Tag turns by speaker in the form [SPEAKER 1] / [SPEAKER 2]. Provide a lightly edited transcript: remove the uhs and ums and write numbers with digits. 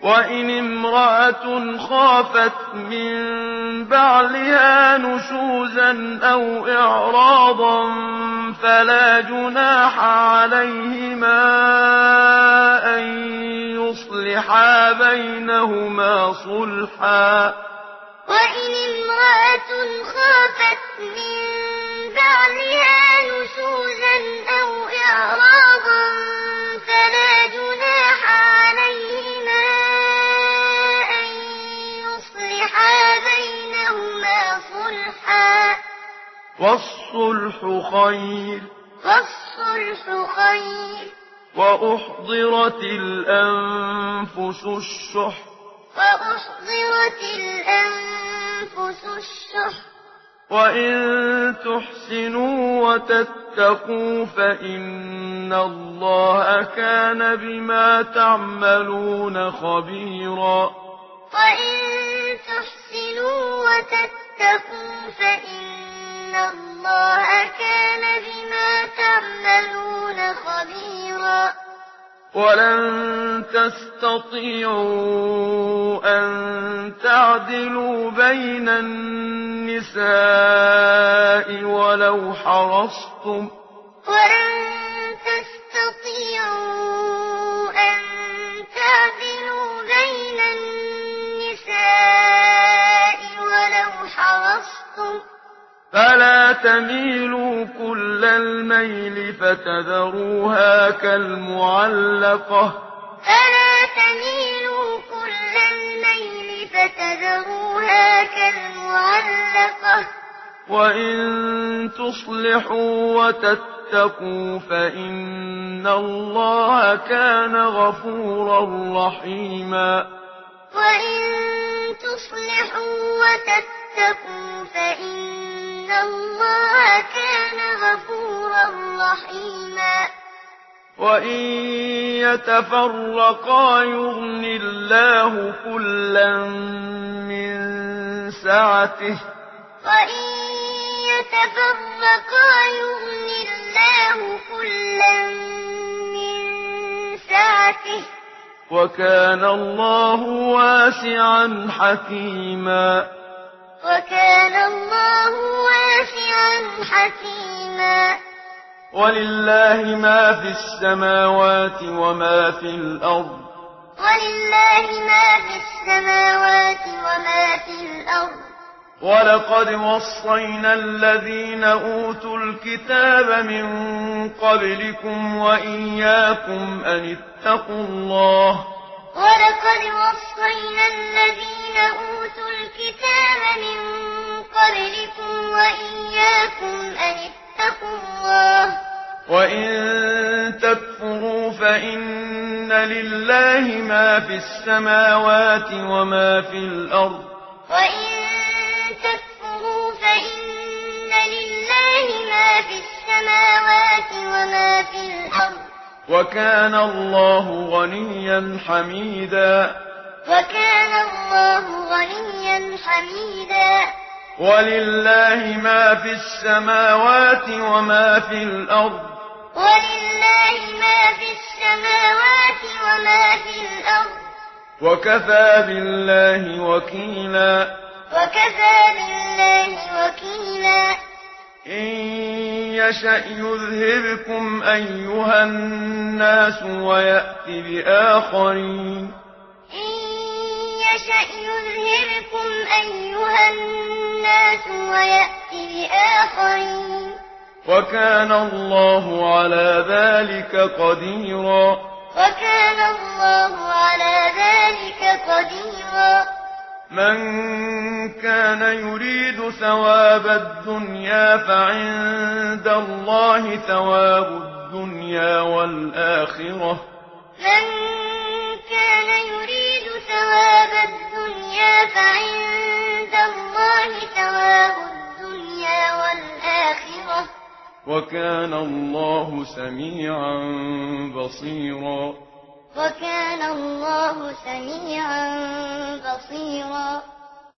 [SPEAKER 1] وإن امرأة خافت من بعلها نشوزا أو إعراضا فلا جناح عليهما أن يصلحا بينهما صلحا.
[SPEAKER 2] وإن امرأة خافت من بعلها نشوزا أو إعراضا فلا جناح عليهما أن يصلحا بينهما صلحا.
[SPEAKER 1] والصلح خير. وأحضرت الأنفس الشح. وإن تحسنوا وتتقوا فإن الله كان بما تعملون خبيرا.
[SPEAKER 2] وإن تحسنوا وتتقوا فإن الله كان بما تعملون خبيرا.
[SPEAKER 1] ولن تستطيعوا أن تعدلوا بين النساء ولو حرصتم.
[SPEAKER 2] ولن تستطيعوا أن تعدلوا بين النساء ولو حرصتم.
[SPEAKER 1] فلا تميلوا كل الميل فتذروها كالمعلقة. وإن تصلحوا وتتقوا فإن الله كان غفورا رحيما.
[SPEAKER 2] وإن تصلحوا وتتقوا فإن الله كان غفورا رحيما.
[SPEAKER 1] وإن يتفرقا يغن الله كلا من سعته.
[SPEAKER 2] وإن يتفرقا يغن الله كلا من سعته.
[SPEAKER 1] وكان الله واسعا حكيما. ولله ما في السماوات وما في الأرض. ولقد وصينا الذين أوتوا الكتاب من قبلكم وإياكم أن اتقوا الله. وإن تكفروا فإن لله ما في السماوات وما في الأرض. وكان الله غنيا حميدا. ولله ما في السماوات وما في الأرض. وكفى بالله وكيلا. إن يشأ يذهبكم أيها الناس ويأت بآخرين. وكان الله على ذلك قديرا. من كان يريد ثواب الدنيا فعند الله ثواب الدنيا والآخرة. وكان الله سميعا بصيرا.